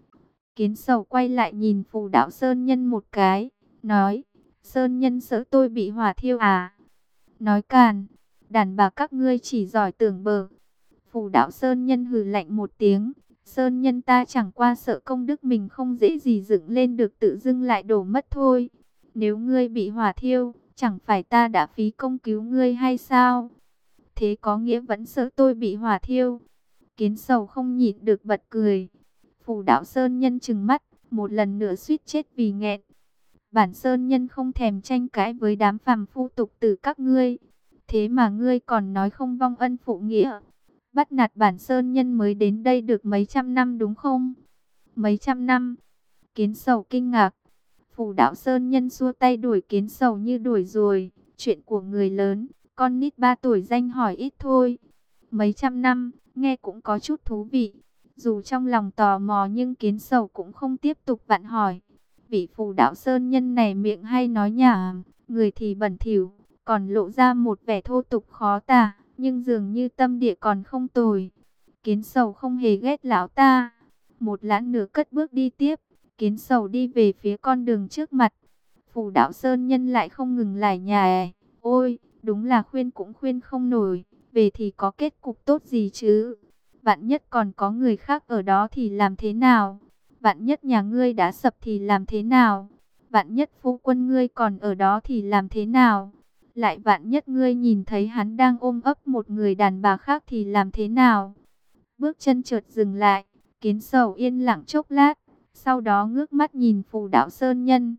Kiến Sầu quay lại nhìn Phù Đạo Sơn Nhân một cái, nói, Sơn Nhân sợ tôi bị hỏa thiêu à? Nói càn, đàn bà các ngươi chỉ giỏi tưởng bờ. Phù Đạo Sơn Nhân hừ lạnh một tiếng. Sơn Nhân ta chẳng qua sợ công đức mình không dễ gì dựng lên được tự dưng lại đổ mất thôi. Nếu ngươi bị hỏa thiêu, chẳng phải ta đã phí công cứu ngươi hay sao? Thế có nghĩa vẫn sợ tôi bị hỏa thiêu? Kiến Sầu không nhịn được bật cười. Phù Đạo Sơn Nhân trừng mắt, một lần nữa suýt chết vì nghẹn. Bản Sơn Nhân không thèm tranh cãi với đám phàm phu tục tử các ngươi. Thế mà ngươi còn nói không vong ân phụ nghĩa. Bắt nạt bản Sơn Nhân mới đến đây được mấy trăm năm đúng không? Mấy trăm năm? Kiến Sầu kinh ngạc. Phù Đạo Sơn Nhân xua tay đuổi Kiến Sầu như đuổi rồi. Chuyện của người lớn, con nít 3 tuổi danh hỏi ít thôi. Mấy trăm năm, nghe cũng có chút thú vị. Dù trong lòng tò mò nhưng Kiến Sầu cũng không tiếp tục vặn hỏi. Vị Phù Đạo Sơn Nhân này miệng hay nói nhảm, người thì bẩn thỉu, còn lộ ra một vẻ thô tục khó tả, nhưng dường như tâm địa còn không tồi. Kiến Sầu không hề ghét lão ta. Một lát nữa cất bước đi tiếp, Kiến Sầu đi về phía con đường trước mặt. Phù Đạo Sơn Nhân lại không ngừng lải nhải, ôi, đúng là khuyên cũng khuyên không nổi, về thì có kết cục tốt gì chứ? Vạn nhất còn có người khác ở đó thì làm thế nào? Vạn nhất nhà ngươi đã sập thì làm thế nào? Vạn nhất phu quân ngươi còn ở đó thì làm thế nào? Lại vạn nhất ngươi nhìn thấy hắn đang ôm ấp một người đàn bà khác thì làm thế nào? Bước chân chợt dừng lại, Kiến Sầu yên lặng chốc lát, sau đó ngước mắt nhìn Phù Đạo Sơn Nhân.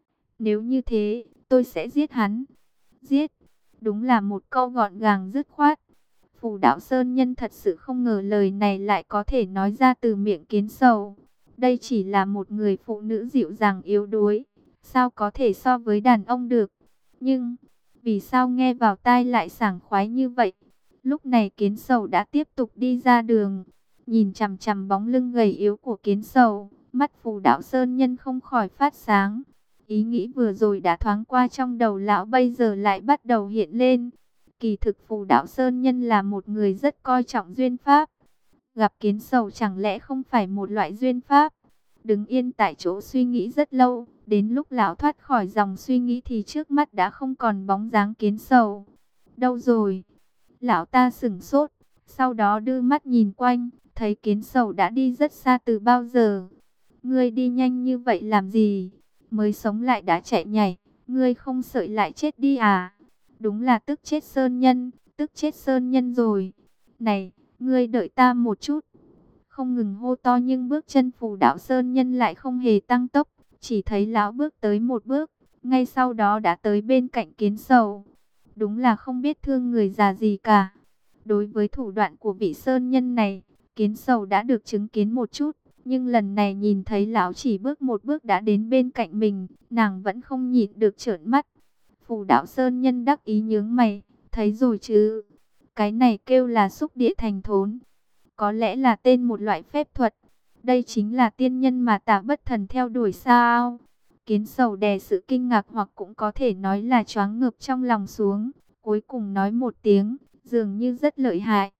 Nếu như thế, tôi sẽ giết hắn. Giết, đúng là một câu gọn gàng dứt khoát. Phù Đạo Sơn Nhân thật sự không ngờ lời này lại có thể nói ra từ miệng Kiến Sầu. Đây chỉ là một người phụ nữ dịu dàng yếu đuối, sao có thể so với đàn ông được? Nhưng vì sao nghe vào tai lại sảng khoái như vậy? Lúc này Kiến Sầu đã tiếp tục đi ra đường, nhìn chằm chằm bóng lưng gầy yếu của Kiến Sầu, mắt Phù Đạo Sơn Nhân không khỏi phát sáng. Ý nghĩ vừa rồi đã thoáng qua trong đầu lão bây giờ lại bắt đầu hiện lên. Kỳ thực Phù Đạo Sơn Nhân là một người rất coi trọng duyên pháp. Gặp Kiến Sầu chẳng lẽ không phải một loại duyên pháp? Đứng yên tại chỗ suy nghĩ rất lâu, đến lúc lão thoát khỏi dòng suy nghĩ thì trước mắt đã không còn bóng dáng Kiến Sầu. Đâu rồi? Lão ta sửng sốt, sau đó đưa mắt nhìn quanh, thấy Kiến Sầu đã đi rất xa từ bao giờ. Ngươi đi nhanh như vậy làm gì? Mới sống lại đã chạy nhảy, ngươi không sợ lại chết đi à? Đúng là tức chết Sơn Nhân, tức chết Sơn Nhân rồi. Này, ngươi đợi ta một chút. Không ngừng hô to nhưng bước chân Phù Đạo Sơn Nhân lại không hề tăng tốc, chỉ thấy lão bước tới một bước, ngay sau đó đã tới bên cạnh Kiến Sầu. Đúng là không biết thương người già gì cả. Đối với thủ đoạn của vị Sơn Nhân này, Kiến Sầu đã được chứng kiến một chút, nhưng lần này nhìn thấy lão chỉ bước một bước đã đến bên cạnh mình, nàng vẫn không nhịn được trợn mắt. Phù Đạo Sơn Nhân đắc ý nhướng mày, thấy rồi chứ, cái này kêu là xúc địa thành thốn. Có lẽ là tên một loại phép thuật. Đây chính là tiên nhân mà Tả Bất Thần theo đuổi sao? Kiến Sầu đè sự kinh ngạc hoặc cũng có thể nói là choáng ngợp trong lòng xuống, cuối cùng nói một tiếng, dường như rất lợi hại.